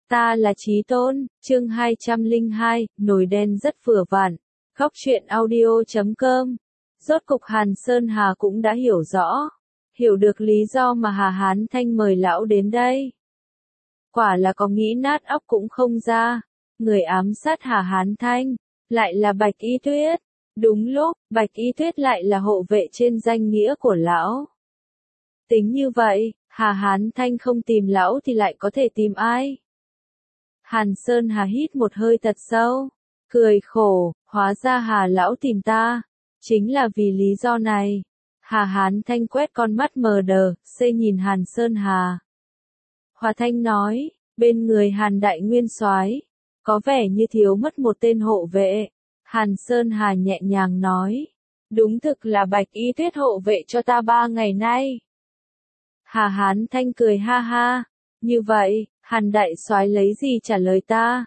Ta là Chí Tôn, chương 202, nồi đen rất vừa vặn. Góc truyện audio.com. Rốt cục Hàn Sơn Hà cũng đã hiểu rõ, hiểu được lý do mà Hà Hán Thanh mời lão đến đây. Quả là có nghĩ nát óc cũng không ra, người ám sát Hà Hán Thanh, lại là Bạch Y Tuyết. Đúng lúc, Bạch Y Tuyết lại là hộ vệ trên danh nghĩa của lão. Tính như vậy, Hà Hán Thanh không tìm lão thì lại có thể tìm ai? Hàn Sơn Hà hít một hơi thật sâu, cười khổ, hóa ra Hà lão tìm ta, chính là vì lý do này. Hà Hán Thanh quét con mắt mờ đờ, xây nhìn Hàn Sơn Hà. Hòa Thanh nói, bên người Hàn Đại Nguyên Soái có vẻ như thiếu mất một tên hộ vệ. Hàn Sơn Hà nhẹ nhàng nói, đúng thực là Bạch Y Tuyết hộ vệ cho ta 3 ngày nay. Hà Hán Thanh cười ha ha, như vậy, Hàn Đại Soái lấy gì trả lời ta?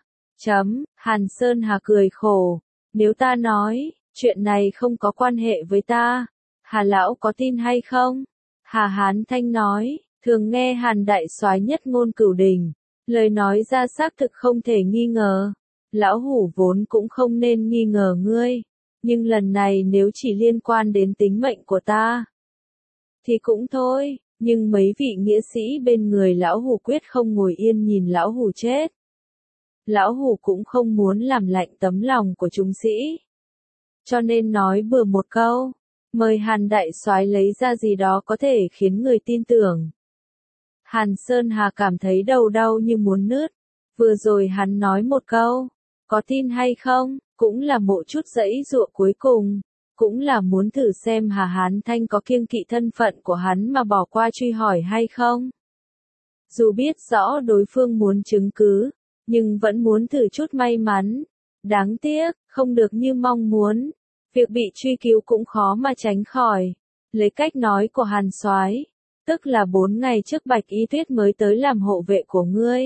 Hàn Sơn Hà cười khổ, nếu ta nói, chuyện này không có quan hệ với ta, Hà lão có tin hay không? Hà Hán Thanh nói, thường nghe Hàn Đại Soái nhất ngôn cửu đình, lời nói ra xác thực không thể nghi ngờ. Lão hủ vốn cũng không nên nghi ngờ ngươi, nhưng lần này nếu chỉ liên quan đến tính mệnh của ta, thì cũng thôi, nhưng mấy vị nghĩa sĩ bên người lão hủ quyết không ngồi yên nhìn lão hủ chết. Lão hủ cũng không muốn làm lạnh tấm lòng của chúng sĩ. Cho nên nói bừa một câu, mời Hàn Đại Soái lấy ra gì đó có thể khiến người tin tưởng. Hàn Sơn Hà cảm thấy đầu đau như muốn nứt, vừa rồi hắn nói một câu, có tin hay không, cũng là một chút giãy giụa cuối cùng, cũng là muốn thử xem Hà Hán Thanh có kiêng kỵ thân phận của hắn mà bỏ qua truy hỏi hay không. Dù biết rõ đối phương muốn chứng cứ, nhưng vẫn muốn thử chút may mắn. Đáng tiếc, không được như mong muốn, việc bị truy cứu cũng khó mà tránh khỏi. Lấy cách nói của Hàn Soái, tức là 4 ngày trước Bạch Y Tuyết mới tới làm hộ vệ của ngươi.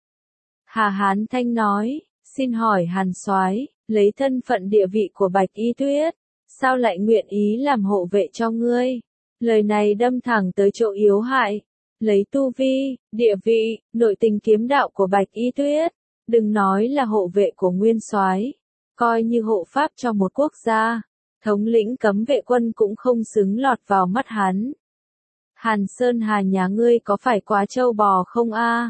Hà Hán Thanh nói, xin hỏi Hàn Soái, lấy thân phận địa vị của Bạch Y Tuyết, sao lại nguyện ý làm hộ vệ cho ngươi? Lời này đâm thẳng tới chỗ yếu hại. Lấy tu vi, địa vị, nội tình kiếm đạo của Bạch Y Tuyết, đừng nói là hộ vệ của Nguyên Soái, coi như hộ pháp cho một quốc gia, thống lĩnh cấm vệ quân cũng không xứng lọt vào mắt hắn. Hàn Sơn Hà nhà ngươi có phải quá trâu bò không a?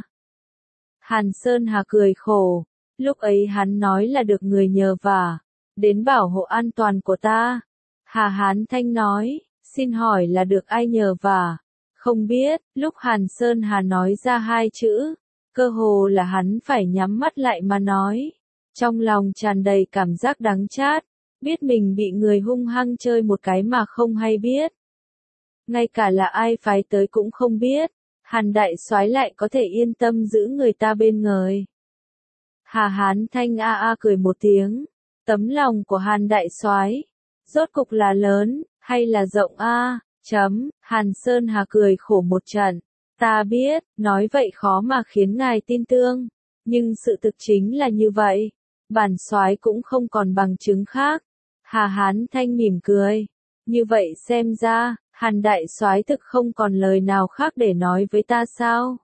Hàn Sơn Hà cười khổ, lúc ấy hắn nói là được người nhờ vả, đến bảo hộ an toàn của ta. Hà Hán Thanh nói, xin hỏi là được ai nhờ vả? Không biết, lúc Hàn Sơn Hà nói ra 2 chữ, cơ hồ là hắn phải nhắm mắt lại mà nói. Trong lòng tràn đầy cảm giác đắng chát, biết mình bị người hung hăng chơi một cái mà không hay biết. Ngay cả là ai phái tới cũng không biết, Hàn Đại Soái lại có thể yên tâm giữ người ta bên người. Hà Hán Thanh a a cười một tiếng, tấm lòng của Hàn Đại Soái rốt cục là lớn, hay là rộng a? Hàn Sơn Hà cười khổ một trận, ta biết, nói vậy khó mà khiến ngài tin tưởng, nhưng sự thực chính là như vậy, bản soái cũng không còn bằng chứng khác. Hà Hán Thanh mỉm cười, như vậy xem ra, Hàn Đại Soái thực không còn lời nào khác để nói với ta sao?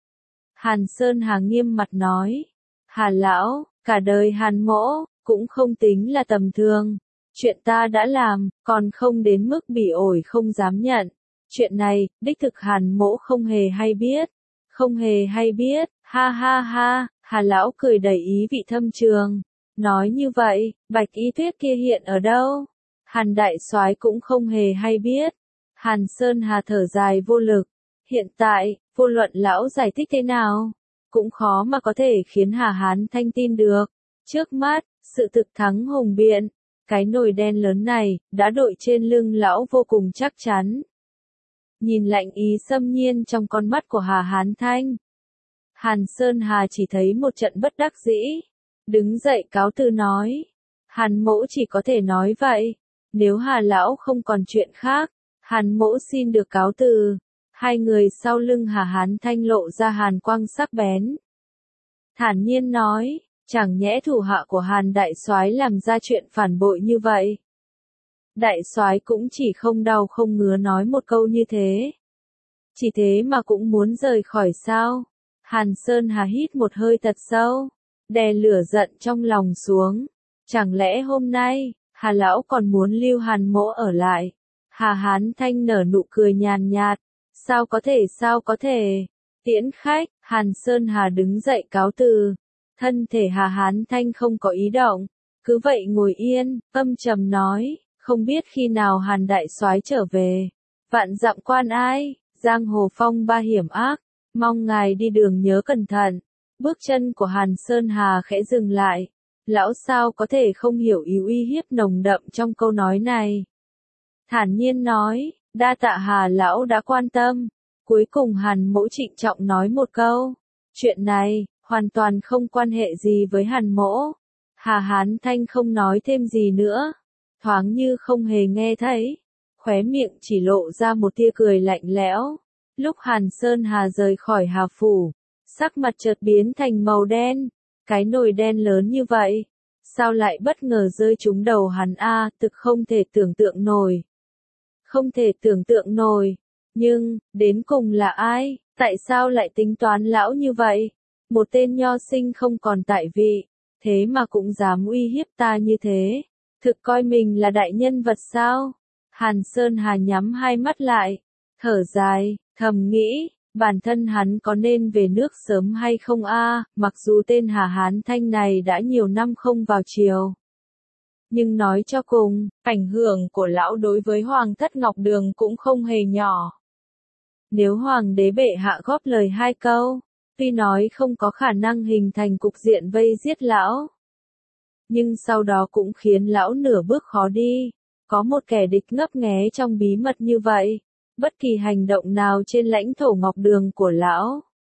Hàn Sơn Hà nghiêm mặt nói, Hà lão, cả đời Hàn mỗ, cũng không tính là tầm thường. Chuyện ta đã làm, còn không đến mức bỉ ổi không dám nhận. Chuyện này, đích thực Hàn mỗ không hề hay biết. Không hề hay biết, ha ha ha, Hà lão cười đầy ý vị thâm trường. Nói như vậy, Bạch Y Tuyết kia hiện ở đâu? Hàn Đại Soái cũng không hề hay biết. Hàn Sơn Hà thở dài vô lực. Hiện tại, vô luận lão giải thích thế nào, cũng khó mà có thể khiến Hà Hán Thanh tin được. Trước mắt, sự thực thắng hùng biện. Cái nồi đen lớn này, đã đội trên lưng lão vô cùng chắc chắn. Nhìn lạnh ý xâm nhiên trong con mắt của Hà Hán Thanh, Hàn Sơn Hà chỉ thấy một trận bất đắc dĩ. Đứng dậy cáo từ nói, Hàn mỗ chỉ có thể nói vậy. Nếu Hà lão không còn chuyện khác, Hàn mỗ xin được cáo từ. Hai người sau lưng Hà Hán Thanh lộ ra hàn quang sắc bén. Thản nhiên nói, chẳng nhẽ thủ hạ của Hàn Đại Soái làm ra chuyện phản bội như vậy. Đại Soái cũng chỉ không đau không ngứa nói một câu như thế. Chỉ thế mà cũng muốn rời khỏi sao? Hàn Sơn Hà hít một hơi thật sâu, đè lửa giận trong lòng xuống. Chẳng lẽ hôm nay, Hà Lão còn muốn lưu Hàn Mỗ ở lại? Hà Hán Thanh nở nụ cười nhàn nhạt. Sao có thể? Tiễn khách, Hàn Sơn Hà đứng dậy cáo từ. Thân thể Hà Hán Thanh không có ý động, cứ vậy ngồi yên, âm trầm nói, không biết khi nào Hàn đại soái trở về. Vạn dặm quan ai, giang hồ phong ba hiểm ác, mong ngài đi đường nhớ cẩn thận. Bước chân của Hàn Sơn Hà khẽ dừng lại. Lão sao có thể không hiểu ý uy hiếp nồng đậm trong câu nói này. Thản nhiên nói, đa tạ Hà Lão đã quan tâm. Cuối cùng Hàn Mỗ trịnh trọng nói một câu. Chuyện này, hoàn toàn không quan hệ gì với Hàn Mỗ. Hà Hán Thanh không nói thêm gì nữa. Thoáng như không hề nghe thấy. Khóe miệng chỉ lộ ra một tia cười lạnh lẽo. Lúc Hàn Sơn Hà rời khỏi Hà Phủ, sắc mặt chợt biến thành màu đen. Cái nồi đen lớn như vậy, sao lại bất ngờ rơi trúng đầu hắn a, thực không thể tưởng tượng nổi. Không thể tưởng tượng nổi, nhưng, đến cùng là ai, tại sao lại tính toán lão như vậy? Một tên nho sinh không còn tại vị, thế mà cũng dám uy hiếp ta như thế, thực coi mình là đại nhân vật sao? Hàn Sơn Hà nhắm hai mắt lại, thở dài, thầm nghĩ, bản thân hắn có nên về nước sớm hay không a? Mặc dù tên Hà Hán Thanh này đã nhiều năm không vào triều. Nhưng nói cho cùng, ảnh hưởng của lão đối với Hoàng thất Ngọc Đường cũng không hề nhỏ. Nếu Hoàng đế bệ hạ góp lời hai câu, tuy nói không có khả năng hình thành cục diện vây giết lão, nhưng sau đó cũng khiến lão nửa bước khó đi. Có một kẻ địch ngấp nghé trong bí mật như vậy, bất kỳ hành động nào trên lãnh thổ Ngọc Đường của lão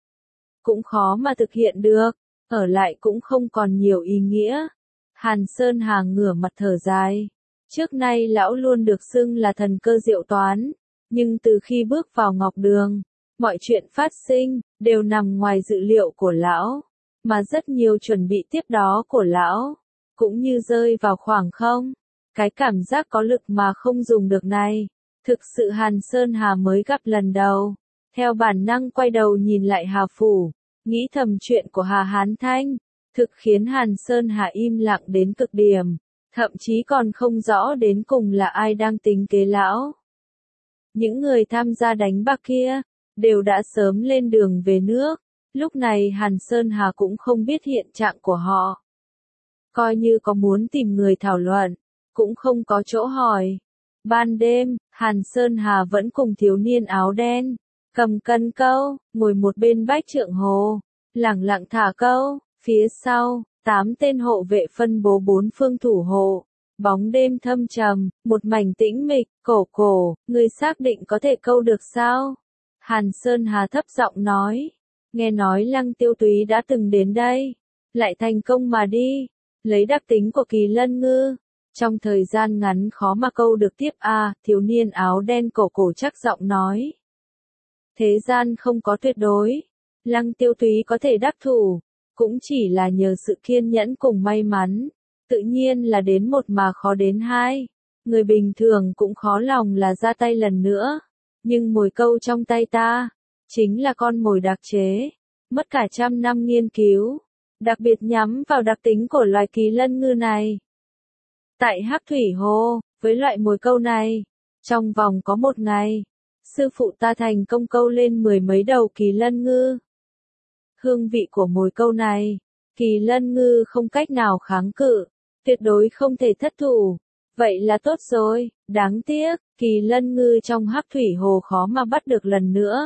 cũng khó mà thực hiện được, ở lại cũng không còn nhiều ý nghĩa. Hàn Sơn Hà ngửa mặt thở dài. Trước nay lão luôn được xưng là thần cơ diệu toán, nhưng từ khi bước vào Ngọc Đường, mọi chuyện phát sinh đều nằm ngoài dự liệu của lão, mà rất nhiều chuẩn bị tiếp đó của lão cũng như rơi vào khoảng không. Cái cảm giác có lực mà không dùng được này, thực sự Hàn Sơn Hà mới gặp lần đầu. Theo bản năng quay đầu nhìn lại Hà Phủ, nghĩ thầm chuyện của Hà Hán Thanh, thực khiến Hàn Sơn Hà im lặng đến cực điểm, thậm chí còn không rõ đến cùng là ai đang tính kế lão. Những người tham gia đánh bạc kia, đều đã sớm lên đường về nước, lúc này Hàn Sơn Hà cũng không biết hiện trạng của họ. Coi như có muốn tìm người thảo luận, cũng không có chỗ hỏi. Ban đêm, Hàn Sơn Hà vẫn cùng thiếu niên áo đen, cầm cân câu, ngồi một bên bách trượng hồ, lẳng lặng thả câu. Phía sau, 8 tên hộ vệ phân bố 4 phương thủ hộ. Bóng đêm thâm trầm, một mảnh tĩnh mịch, cổ, người xác định có thể câu được sao? Hàn Sơn Hà thấp giọng nói, nghe nói Lăng Tiêu Túy đã từng đến đây, lại thành công mà đi, lấy đặc tính của Kỳ Lân Ngư, trong thời gian ngắn khó mà câu được tiếp a. Thiếu niên áo đen cổ chắc giọng nói. Thế gian không có tuyệt đối, Lăng Tiêu Túy có thể đắc thủ, cũng chỉ là nhờ sự kiên nhẫn cùng may mắn, tự nhiên là đến một mà khó đến hai. Người bình thường cũng khó lòng là ra tay lần nữa, nhưng mồi câu trong tay ta, chính là con mồi đặc chế, mất cả 100 năm nghiên cứu, đặc biệt nhắm vào đặc tính của loài Kỳ Lân Ngư này. Tại Hắc Thủy Hồ, với loại mồi câu này, trong vòng có 1 ngày, sư phụ ta thành công câu lên 10 mấy đầu Kỳ Lân Ngư. Hương vị của mồi câu này, Kỳ Lân Ngư không cách nào kháng cự, tuyệt đối không thể thất thủ. Vậy là tốt rồi, đáng tiếc, Kỳ Lân Ngư trong Hắc Thủy Hồ khó mà bắt được lần nữa.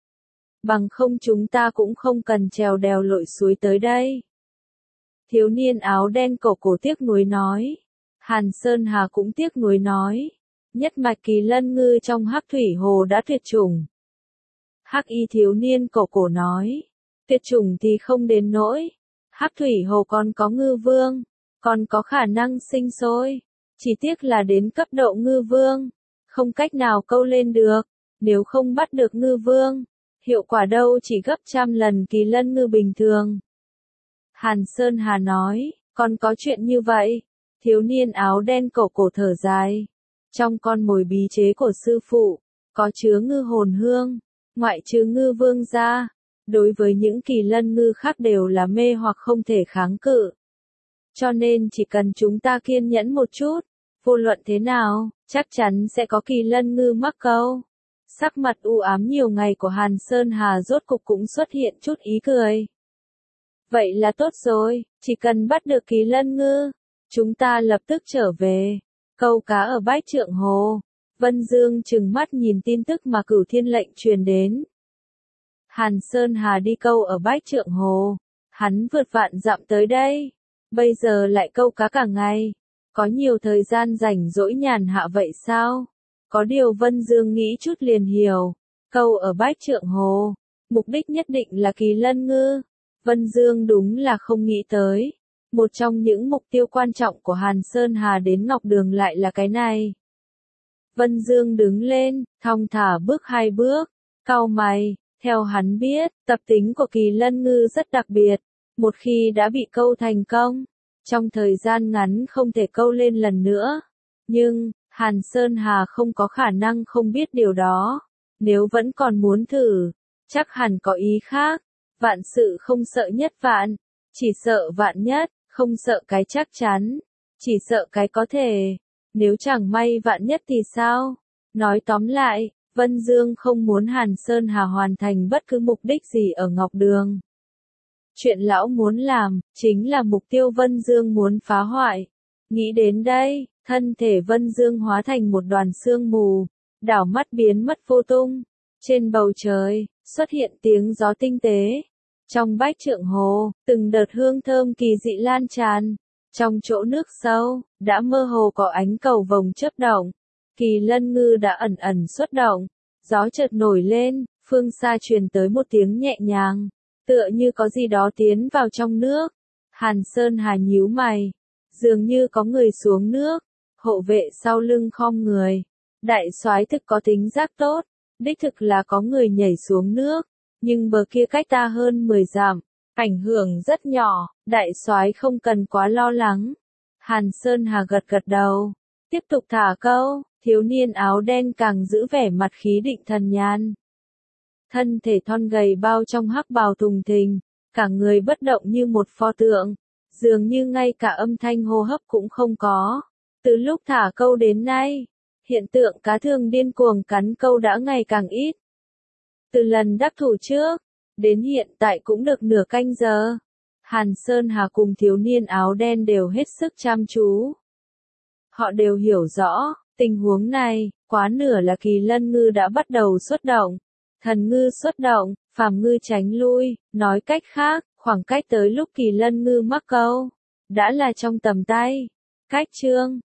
Bằng không chúng ta cũng không cần trèo đèo lội suối tới đây. Thiếu niên áo đen cổ tiếc nuối nói. Hàn Sơn Hà cũng tiếc nuối nói. Nhất mạch Kỳ Lân Ngư trong Hắc Thủy Hồ đã tuyệt chủng. Hắc y thiếu niên cổ nói. Tuyệt chủng thì không đến nỗi. Hắc Thủy Hồ còn có ngư vương, còn có khả năng sinh sôi. Chỉ tiếc là đến cấp độ ngư vương, không cách nào câu lên được. Nếu không bắt được ngư vương, hiệu quả đâu chỉ gấp 100 lần Kỳ Lân Ngư bình thường. Hàn Sơn Hà nói, còn có chuyện như vậy. Thiếu niên áo đen cổ thở dài. Trong con mồi bí chế của sư phụ, có chứa ngư hồn hương, ngoại trừ ngư vương ra, đối với những kỳ lân ngư khác đều là mê hoặc không thể kháng cự. Cho nên chỉ cần chúng ta kiên nhẫn một chút, vô luận thế nào, chắc chắn sẽ có kỳ lân ngư mắc câu. Sắc mặt u ám nhiều ngày của Hàn Sơn Hà rốt cục cũng xuất hiện chút ý cười. Vậy là tốt rồi, chỉ cần bắt được kỳ lân ngư, chúng ta lập tức trở về, câu cá ở Bách Trượng Hồ. Vân Dương trừng mắt nhìn tin tức mà Cửu Thiên lệnh truyền đến. Hàn Sơn Hà đi câu ở Bách Trượng Hồ, hắn vượt vạn dặm tới đây, bây giờ lại câu cá cả ngày, có nhiều thời gian rảnh rỗi nhàn hạ vậy sao? Có điều Vân Dương nghĩ chút liền hiểu, câu ở Bách Trượng Hồ, mục đích nhất định là kỳ lân ngư. Vân Dương đúng là không nghĩ tới, một trong những mục tiêu quan trọng của Hàn Sơn Hà đến Ngọc Đường lại là cái này. Vân Dương đứng lên, thong thả bước 2 bước, cau mày, theo hắn biết, tập tính của kỳ lân ngư rất đặc biệt, một khi đã bị câu thành công, trong thời gian ngắn không thể câu lên lần nữa. Nhưng, Hàn Sơn Hà không có khả năng không biết điều đó, nếu vẫn còn muốn thử, chắc hẳn có ý khác, vạn sự không sợ nhất vạn, chỉ sợ vạn nhất, không sợ cái chắc chắn, chỉ sợ cái có thể. Nếu chẳng may vạn nhất thì sao? Nói tóm lại, Vân Dương không muốn Hàn Sơn Hà hoàn thành bất cứ mục đích gì ở Ngọc Đường. Chuyện lão muốn làm, chính là mục tiêu Vân Dương muốn phá hoại. Nghĩ đến đây, thân thể Vân Dương hóa thành một đoàn sương mù, đảo mắt biến mất vô tung. Trên bầu trời, xuất hiện tiếng gió tinh tế. Trong Bách Trượng Hồ, từng đợt hương thơm kỳ dị lan tràn. Trong chỗ nước sâu, đã mơ hồ có ánh cầu vồng chớp động. Kỳ lân ngư đã ẩn ẩn xuất động. Gió chợt nổi lên, phương xa truyền tới một tiếng nhẹ nhàng, tựa như có gì đó tiến vào trong nước. Hàn Sơn Hà nhíu mày, dường như có người xuống nước, hộ vệ sau lưng khom người. Đại soái thực có tính giác tốt, đích thực là có người nhảy xuống nước, nhưng bờ kia cách ta hơn 10 dặm, ảnh hưởng rất nhỏ, đại soái không cần quá lo lắng. Hàn Sơn Hà gật gật đầu, tiếp tục thả câu, thiếu niên áo đen càng giữ vẻ mặt khí định thần nhàn. Thân thể thon gầy bao trong hắc bào thùng thình, cả người bất động như một pho tượng, dường như ngay cả âm thanh hô hấp cũng không có. Từ lúc thả câu đến nay, hiện tượng cá thường điên cuồng cắn câu đã ngày càng ít. Từ lần đắc thủ trước, đến hiện tại cũng được nửa canh giờ. Hàn Sơn Hà cùng thiếu niên áo đen đều hết sức chăm chú. Họ đều hiểu rõ, tình huống này, quá nửa là kỳ lân ngư đã bắt đầu xuất động. Thần ngư xuất động, phàm ngư tránh lui, nói cách khác, khoảng cách tới lúc kỳ lân ngư mắc câu, đã là trong tầm tay. Cách chương